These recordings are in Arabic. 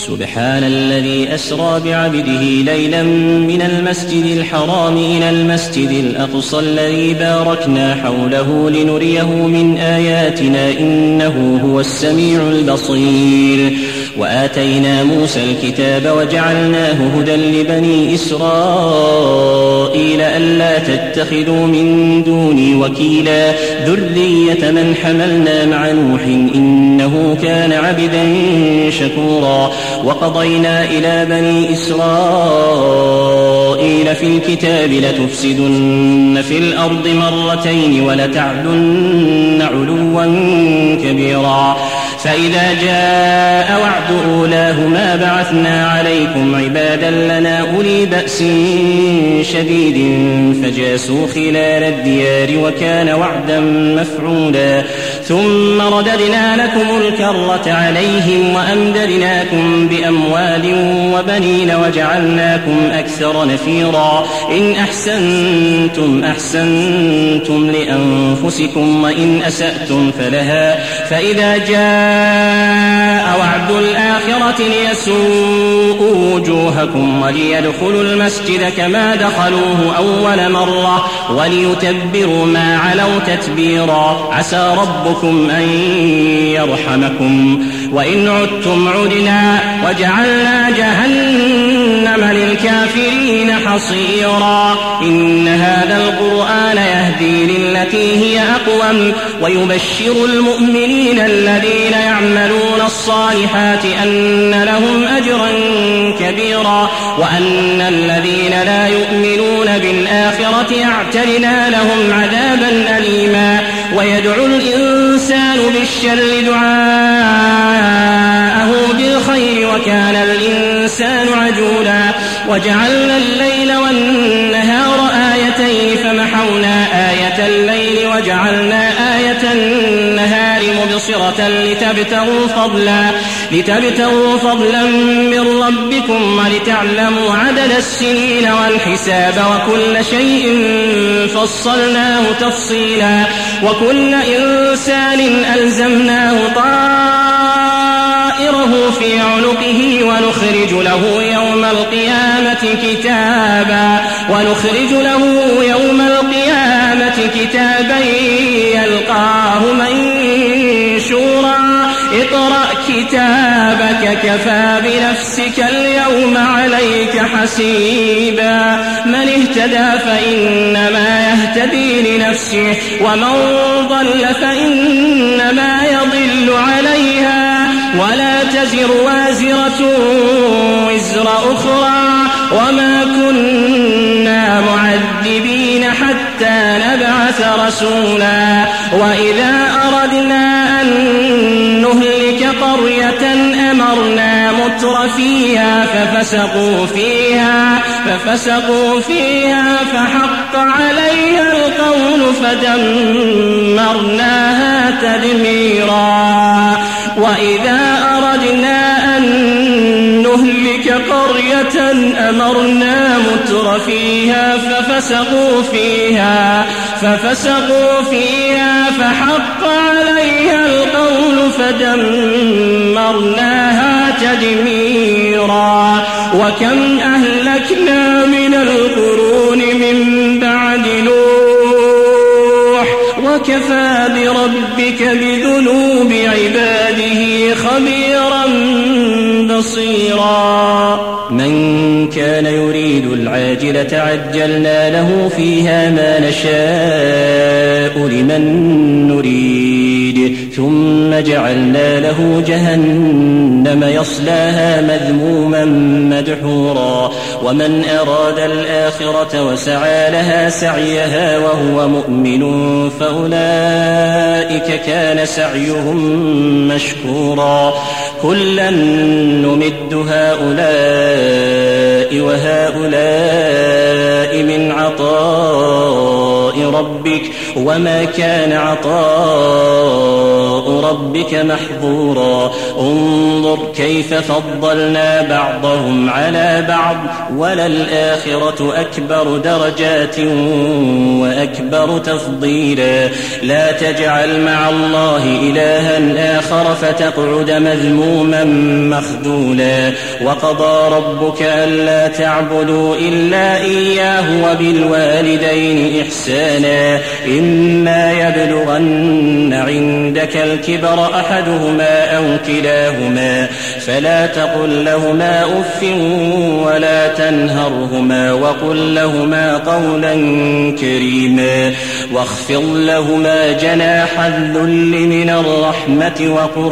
سبحان الذي أسرى بعبده ليلا من المسجد الحرام إلى المسجد الأقصى الذي باركنا حوله لنريه من آياتنا إنه هو السميع البصير. وآتينا موسى الكتاب وجعلناه هدى لبني إسرائيل ألا تتخذوا من دوني وكيلا ذرية من حملنا مع نوح إنه كان عبدا شكورا. وقضينا إلى بني إسرائيل في الكتاب لتفسدن في الأرض مرتين ولتعلن علوا كبيرا. فإذا جاء وعد أولاهما بعثنا عليكم عبادا لنا أولي بأس شديد فجاسوا خلال الديار وكان وعدا مفعولا. ثم رددنا لكم الكرة عليهم وأمددناكم بأموال وبنين وجعلناكم أكثر نفيرا. إن أحسنتم أحسنتم لأنفسكم وإن أسأتم فلها. فإذا جاء وعد الآخرة ليسوءوا وجوهكم وليدخلوا المسجد كما دخلوه أول مرة وليتبروا ما علوا تتبيرا. عسى ربكم أن يرحمكم وإن عدتم عدنا وجعلنا جهنم للكافرين حصيرا. إن هذا القرآن يهدي للتي هي أقوم ويبشر المؤمنين الذين يعملون الصالحات أن لهم أجرا كبيرا وأن الذين لا يؤمنون بالآخرة اعتدنا لهم عذابا أليما. ويدعو الإنسان بالشر دعاءه بالخير وكان الإنسان عجولا. وجعلنا الليل والنهار آيتين فمحونا آية الليل وجعلنا آية النهار مبصرة لتبتغوا فضلا من ربكم ولتعلموا عدد السنين والحساب وكل شيء فصلناه تفصيلا. وكل إنسان ألزمناه طائره في عنقه ونخرج له يوم القيامة كتابا يلقاه منشورا. اقرأ كتابك كفى بنفسك اليوم عليك حسيبا. من اهتدى فإنما يهتدي لنفسه ومن ضل فإنما يضل عليها ولا تزر وازرة وزر أخرى وما كنا معذبين حتى نبعث رسولا. وإذا أردنا أن نهلك قرية أمرنا متر فيها ففسقوا فيها فحق عليها القول فدمرناها تدميرا. وإذا أردنا أن نهلك قرية أمرنا متر فيها ففسقوا فيها فحق عليها القول فدمرناها تدميرا. وكم أهلكنا من القرون من بعد نوح وكفى بربك بذنوب عباده خبيرا بصيرا. من كان يريد العاجلة عجلنا له فيها ما نشاء لمن نريد ثم جعلنا له جهنم يصلاها مذموما مدحورا. ومن أراد الآخرة وسعى لها سعيها وهو مؤمن فأولئك كان سعيهم مشكورا. كلا نمد هؤلاء وهؤلاء من عطاء ربك وما كان عطاء ربك محظورا انظر كيف فضلنا بعضهم على بعض وللآخرة أكبر درجات وأكبر تفضيلا لا تجعل مع الله إلها آخر فتقعد مذموما مخذولا وقضى ربك ألا تعبدوا إلا إياه وبالوالدين إحسانا إما يبلغن عندك الكبر أحدهما أو كلاهما فلا تقل لهما أف ولا تنهرهما وقل لهما قولا كريما واخفض لهما جناح الذل من الرحمة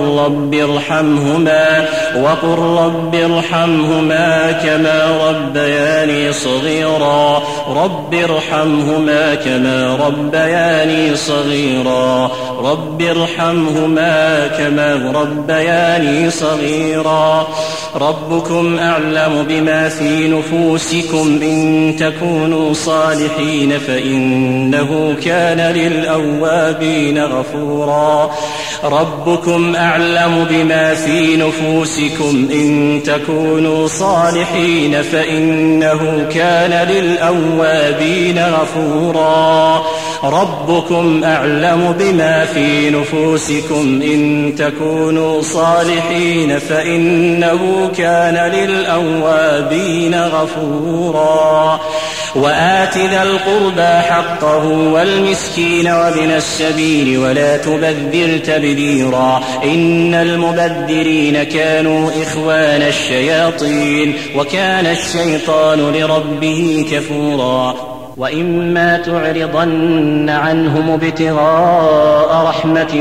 وقل رب ارحمهما كما ربياني صغيرا رب ارحمهما كما ربياني صغيرا رب ارحمهما كما ربياني صغيرا ربكم أعلم بما في نفوسكم إن تكونوا صالحين فإنه كان للأوابين غفورا ربكم أعلم بما في نفوسكم إن تكونوا صالحين فإنه كان للأوابين غفورا ربكم أعلم بما في نفوسكم إن تكونوا صالحين فإنه كان للأوابين غفورا وآت ذا القربى حقه والمسكين وابن السبيل ولا تبذر تبذيرا إن المبذرين كانوا إخوان الشياطين وكان الشيطان لربه كفورا وإما تعرضن عنهم ابتغاء رحمة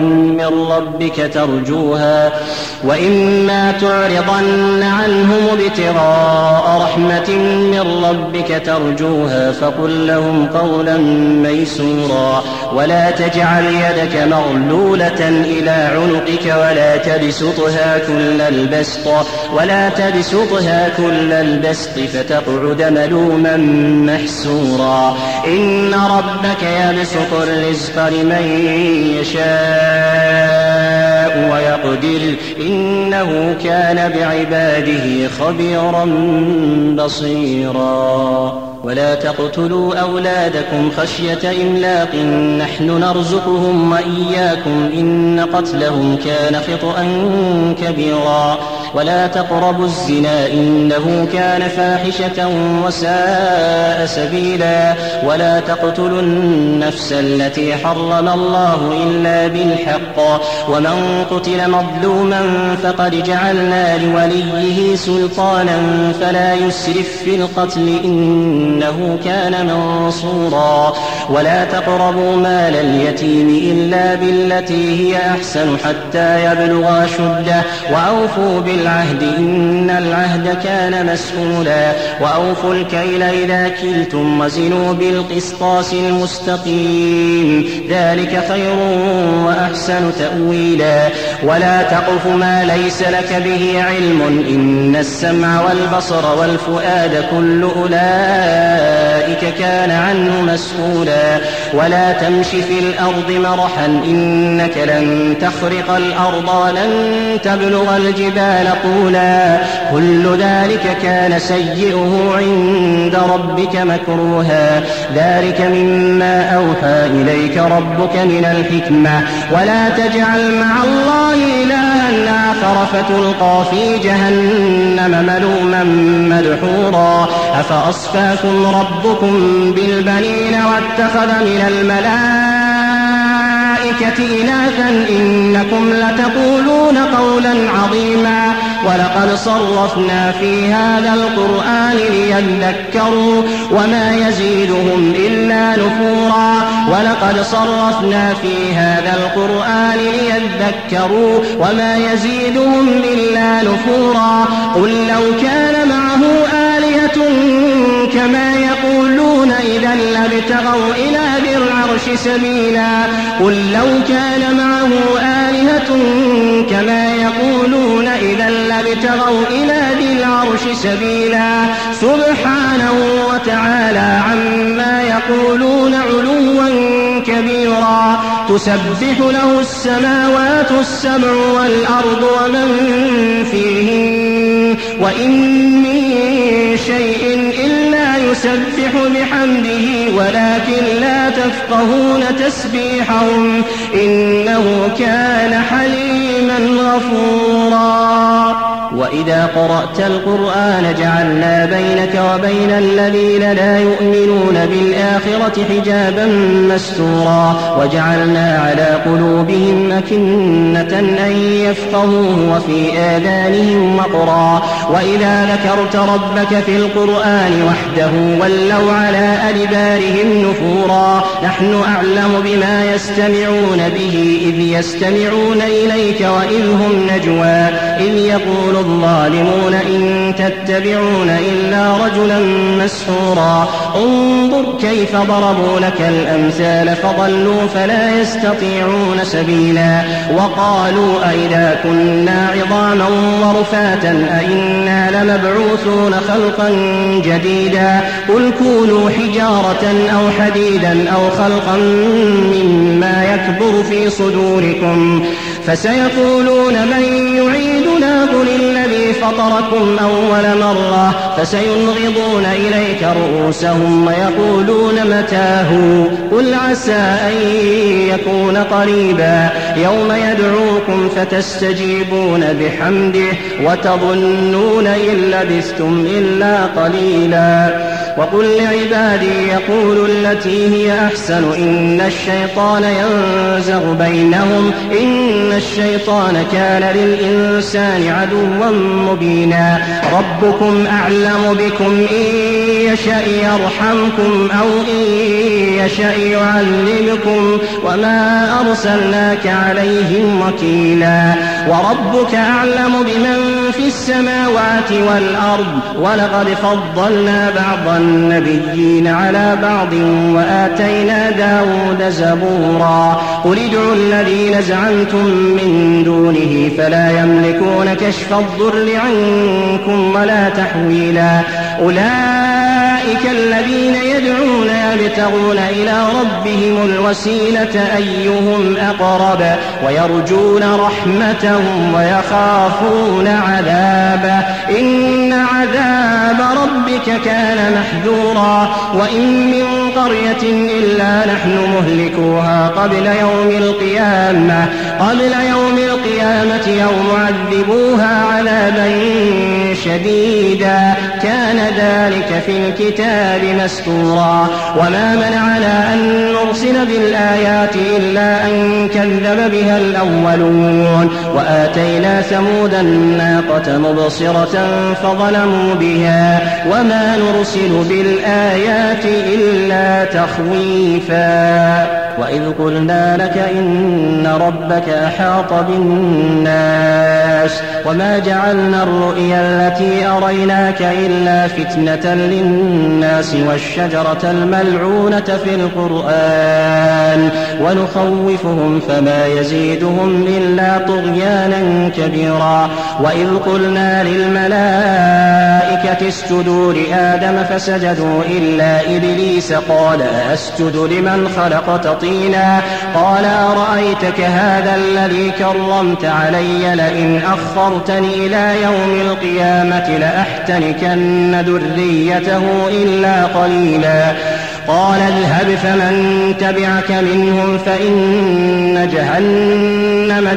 من ربك ترجوها فقل لهم قولا ميسورا ولا تجعل يدك مغلولة إلى عنقك ولا تبسطها كل البسط فتقعد ملوما محسورا إن ربك يبسط الرزق لمن يشاء ويقدر إنه كان بعباده خبيرا بصيرا ولا تقتلوا أولادكم خشية إملاق نحن نرزقهم وإياكم إن قتلهم كان خطأ كبيرا ولا تقربوا الزنا إنه كان فاحشة وساء سبيلا ولا تقتلوا النفس التي حرم الله إلا بالحق ومن قتل مظلوما فقد جعلنا لوليه سلطانا فلا يسرف في القتل إنه كان منصورا ولا تقربوا مال اليتيم إلا بالتي هي أحسن حتى يبلغ أشده وأوفوا بالعهد إن العهد كان مسؤولا وأوفوا الكيل إذا كلتم وزنوا بالقسطاس المستقيم ذلك خير وأحسن تأويلا ولا تقف ما ليس لك به علم إن السمع والبصر والفؤاد كل أولئك كان عنه مسؤولا ولا تمش في الأرض مرحا إنك لن تخرق الأرض ولن تبلغ الجبال طولا كل ذلك كان سيئه عند ربك مكروها ذلك مما أوحى إليك ربك من الحكمة ولا تجعل مع الله إلها آخر فتلقى في جهنم ملوما مدحورا أفأصفاكم ربكم بالبنين واتخذ من الملائكة إناثا إنكم لتقولون قولا عظيما ولقد صرفنا في هذا القرآن ليذكروا وما يزيدهم إلا نفورا ولقد صرفنا في هذا القرآن ليذكروا وما يزيدهم إلا نفورا قل لو كان معه آلهة كما يقولون إذا لابتغوا إلى ذي العرش سبيلا قل لو كان معه آلهة كما يقولون إذا لابتغوا إلى ذي العرش سبيلا سبحانه وتعالى عما يقولون علوا كبيرا تسبح له السماوات السبع والأرض ومن فيهن وإن من شيء إلا يسبح بحمده ولكن لا تفقهون تسبيحهم إنه كان حليما غفورا. وإذا قرأت القرآن جعلنا بينك وبين الذين لا يؤمنون بالآخرة حجابا مستورا وجعلنا على قلوبهم أكنة أن يفقهوه وفي آذانهم وقرا وإذا ذكرت ربك في القرآن وحده ولوا على أدبارهم نفورا. نحن أعلم بما يستمعون به إذ يستمعون إليك وإذ هم نجوى إذ يقول الظالمون إن تتبعون إلا رجلا مسحورا. انظر كيف ضربوا لك الأمثال فضلوا فلا يستطيعون سبيلا. وقالوا أئذا كنا عظاما ورفاتا أئنا لمبعوثون خلقا جديدا قل كونوا حجارة أو حديدا أو خلقا مما يكبر في صدوركم فسيقولون من يعيدنا قل الذي فطركم أول مرة فسينغضون إليك رؤوسهم ويقولون متاه قل عسى أن يكون قريبا يوم يدعوكم فتستجيبون بحمده وتظنون إن لبثتم إلا قليلا. وقل لعبادي يقولوا التي هي أحسن إن الشيطان ينزغ بينهم إن الشيطان كان للإنسان عدوا مبينا. ربكم أعلم بكم إن يشأ يرحمكم أو إن يشأ يعذبكم وما أرسلناك عليهم وكيلا. وربك أعلم بمن في السماوات والأرض ولقد فضلنا بعض النبيين على بعض وآتينا داود زبورا. قل ادعوا الذين زعمتم من دونه فلا يملكون كشف الضر عنكم ولا تحويلا. أولئك الذين يدعون يبتغون إلى ربهم الوسيلة أيهم أقرب ويرجون رحمتهم ويخافون عذابه إن عذاب ربك كان محذورا. وإن من قرية إلا نحن مهلكوها قبل يوم القيامة يوم عذبوها عذابا شديدا كان ذلك في الكتاب مسطورا. وما منعنا أن نرسل بالآيات إلا أن كذب بها الأولون وآتينا ثمود الناقة مبصرة فظلموا بها وما نرسل بالآيات إلا تخويفا. وإذ قلنا لك إن ربك أحاط بالناس وما جعلنا الرؤيا التي أريناك إلا فتنة للناس والشجرة الملعونة في القرآن ونخوفهم فما يزيدهم إلا طغيانا كبيرا. وإذ قلنا للملائكة اسجدوا لآدم فسجدوا إلا إبليس قال أسجد لمن خلقت طينا قال أرأيتك هذا الذي كرمت علي لئن أخرتني إلى يوم القيامة لأحتنكن ذريته إلا قليلا. قال اذهب فمن تبعك منهم فإن جهنم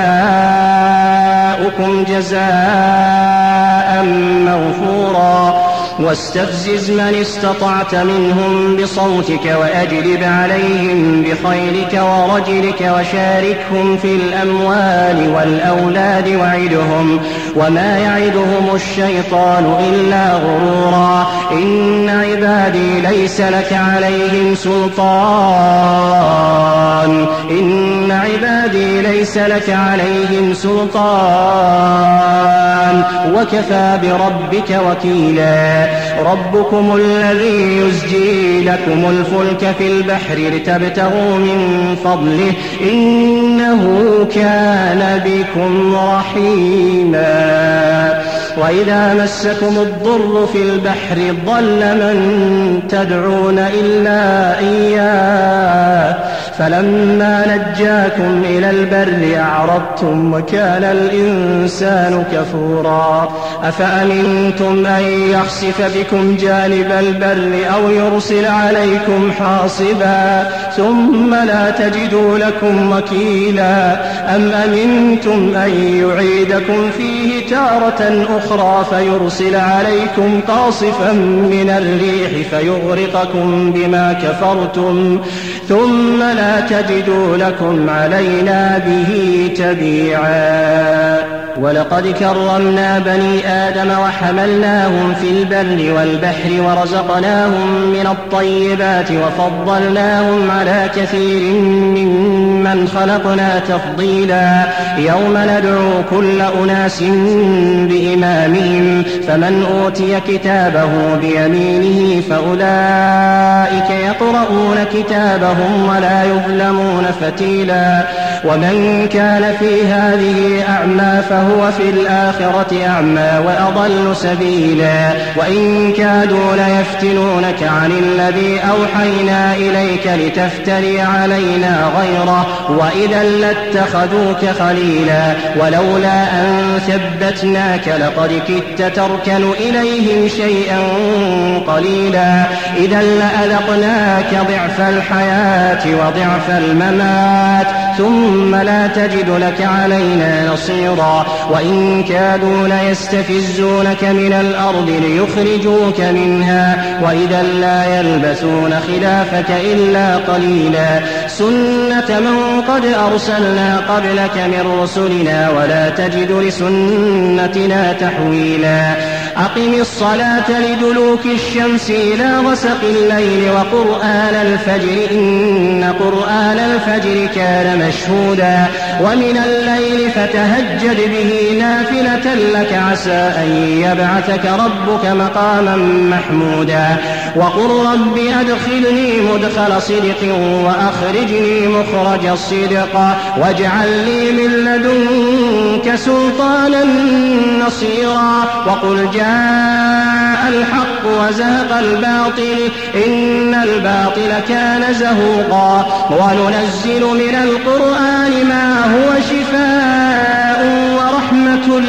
جزاؤكم جزاء موفورا. واستفزز من استطعت منهم بصوتك وأجلب عليهم بخيلك ورجلك وشاركهم في الأموال والأولاد وعدهم وما يعدهم الشيطان إلا غرورا. إن عبادي ليس لك عليهم سلطان وكفى بربك وكيلا. ربكم الذي يزجي لكم الفلك في البحر لتبتغوا من فضله إنه كان بكم رحيما. وإذا مسكم الضر في البحر ضل من تدعون إلا إياه فلما نجاكم إلى البر أعرضتم وكان الإنسان كفورا أفأمنتم أن يخسف بكم جانب البر أو يرسل عليكم حاصبا ثم لا تجدوا لكم وكيلا أم أمنتم أن يعيدكم فيه تارة أخرى فيرسل عليكم قاصفا من الريح فيغرقكم بما كفرتم ثم لا تجدوا لكم علينا به تبيعا ولقد كرمنا بني آدم وحملناهم في البر والبحر ورزقناهم من الطيبات وفضلناهم على كثير ممن خلقنا تفضيلا يوم ندعو كل أناس بإمامهم فمن أوتي كتابه بيمينه فأولئك يقرؤون كتابهم ولا يظلمون فتيلا ومن كان في هذه أعمى فهو في الآخرة أعمى وأضل سبيلا وإن كادوا ليفتنونك عن الذي أوحينا إليك لتفتري علينا غيره وإذا لاتخذوك خليلا ولولا أن ثبتناك لقد كدت تركن إليهم شيئا قليلا إذا لأذقناك ضعف الحياة وضعف الممات ثم لا تجد لك علينا نصيرا وإن كادوا ليستفزونك من الأرض ليخرجوك منها وإذا لا يلبثون خلافك إلا قليلا سنة من قد أرسلنا قبلك من رسلنا ولا تجد لسنتنا تحويلا أقم الصلاة لدلوك الشمس إلى غسق الليل وقرآن الفجر إن قرآن الفجر كان مشهودا ومن الليل فتهجد به نافلة لك عسى أن يبعثك ربك مقاما محمودا وقل رب أدخلني مدخل صدق وأخرجني مخرج الصدق واجعل لي من لدنك سلطانا نصيرا وقل جاء الحق وزهق الباطل إن الباطل كان زهوقا وننزل من القرآن ما هو شفاء ورحمة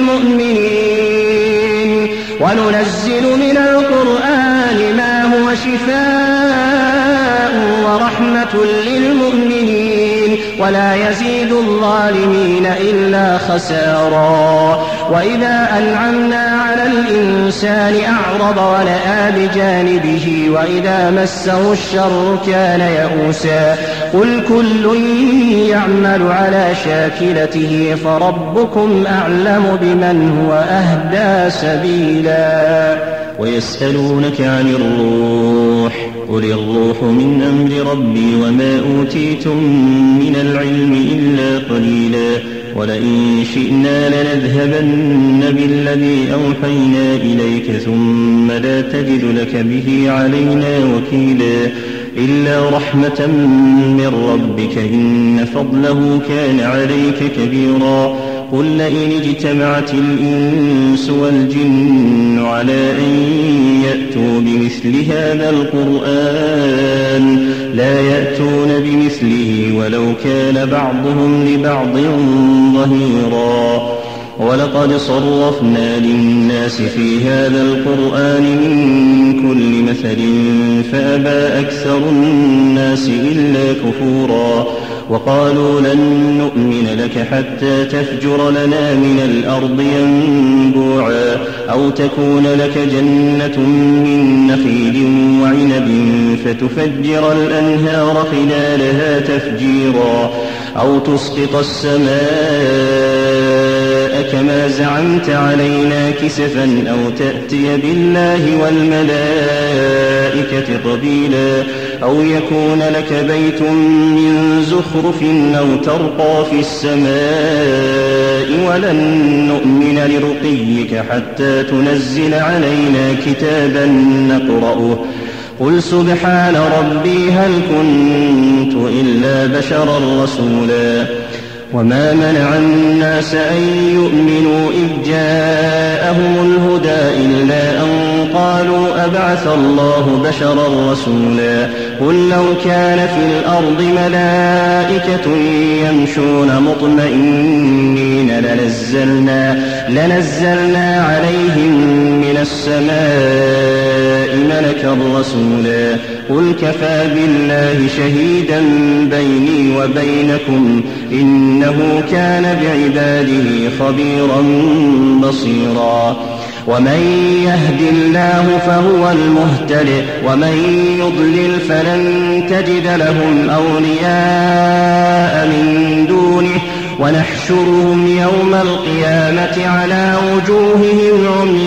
للمؤمنين وننزل من القرآن ما هو شفاء ورحمة للمؤمنين ولا يزيد الظالمين إلا خسارا وإذا أنعمنا على الإنسان أعرض ونأى بجانبه وإذا مسه الشر كان يئوسا قل كل يعمل على شاكلته فربكم أعلم بمن هو أهدى سبيلا ويسألونك عن الروح قل الروح من أمر ربي وما أوتيتم من العلم إلا قليلا ولئن شئنا لنذهبن بالذي أوحينا إليك ثم لا تجد لك به علينا وكيلا إلا رحمة من ربك إن فضله كان عليك كبيرا قل لئن اجتمعت الإنس والجن على أن يأتوا بمثل هذا القرآن لا يأتون بمثله ولو كان بعضهم لبعض ظهيرا ولقد صرفنا للناس في هذا القرآن من كل مثل فأبى أكثر الناس إلا كفورا وقالوا لن نؤمن لك حتى تفجر لنا من الأرض ينبوعا أو تكون لك جنة من نخيل وعنب فتفجر الأنهار خلالها تفجيرا أو تسقط السماء كما زعمت علينا كسفا أو تأتي بالله والملائكة قبيلا أو يكون لك بيت من زخرف أو ترقى في السماء ولن نؤمن لرقيك حتى تنزل علينا كتابا نقرأه قل سبحان ربي هل كنت إلا بشرا رسولا وما منع الناس أن يؤمنوا إذ جاءهم الهدى إلا أن قالوا قالوا أبعث الله بشرا رسولا قل لو كان في الأرض ملائكة يمشون مطمئنين لنزلنا عليهم من السماء ملكا رسولا قل كفى بالله شهيدا بيني وبينكم إنه كان بعباده خبيرا بصيرا ومن يهد الله فهو المهتدي ومن يضلل فلن تجد لهم أولياء من دونه ونحشرهم يوم القيامة على وجوههم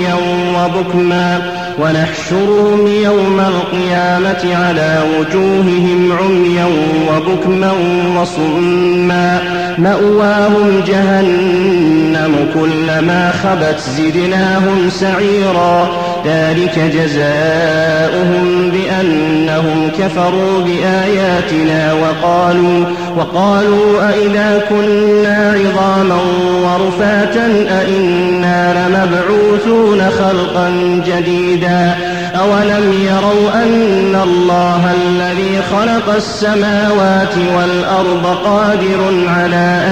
عميا وبكما وصما مأواهم جهنم كلما خبت زدناهم سعيرا ذلك جزاؤهم بأنهم كفروا بآياتنا وقالوا أئذا كنا عظاما ورفاتا أئنا لمبعوثون خلقا جديدا أولم يروا أن الله الذي خلق السماوات والأرض قادر على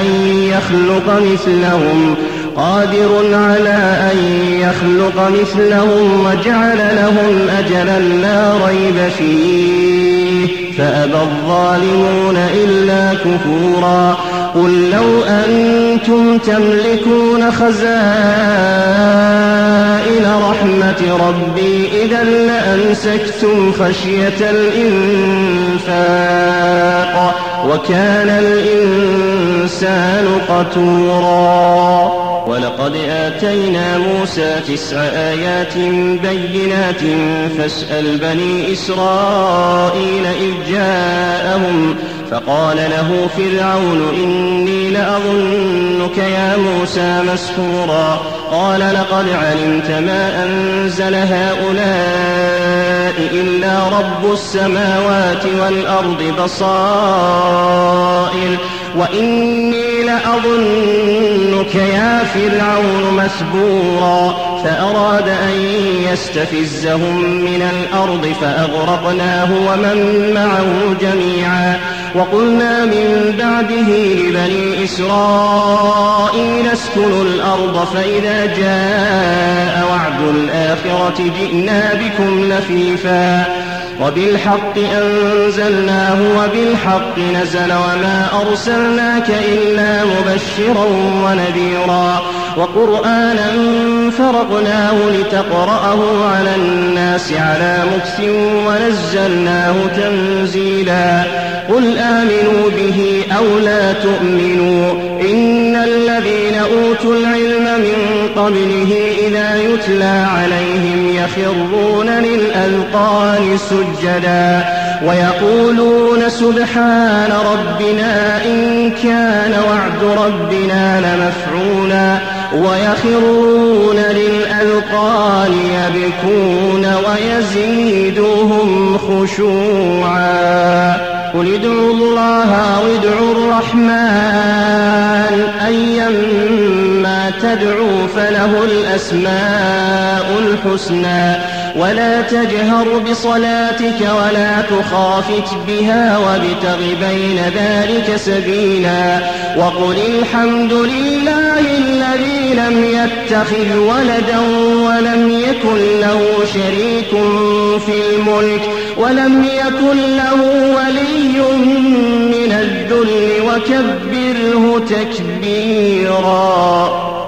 أن يخلق مثلهم وجعل لهم أجلا لا ريب فيه فأبى الظالمون إلا كفورا قل لو أنتم تملكون خزائن رحمة ربي إذا لأمسكتم خشية الإنفاق وكان الإنسان قتورا ولقد آتينا موسى 9 آيات بينات فاسأل بني إسرائيل إذ جاءهم فقال له فرعون إني لأظنك يا موسى مسحورا قال لقد علمت ما أنزل هؤلاء إلا رب السماوات والأرض بصائر وإني لأظنك يا فرعون مثبورا فأراد أن يستفزهم من الأرض فأغرقناه ومن معه جميعا وقلنا من بعده لبني إسرائيل اسكنوا الأرض فإذا جاء وعد الآخرة جئنا بكم لفيفا وبالحق أنزلناه وبالحق نزل وما أرسلناك إلا مبشرا ونذيرا وقرآنا فرقناه لتقرأه على الناس على مكث ونزلناه تنزيلا قل آمنوا به أو لا تؤمنوا إن الذين أوتوا العلم من قبله إذا يتلى عليهم يخرون للأذقان سجدا ويقولون سبحان ربنا إن كان وعد ربنا لمفعولا ويخرون للأذقان يبكون ويزيدهم خشوعا قل ادعوا الله أو ادعوا الرحمن أيما تدعوا فله الأسماء الحسنى ولا تجهر بصلاتك ولا تخافت بها وابتغ بين ذلك سبيلا وقل الحمد لله الذي لم يتخذ ولدا ولم يكن له شريك في الملك ولم يكن له ولي من الذل وكبره تكبيرا.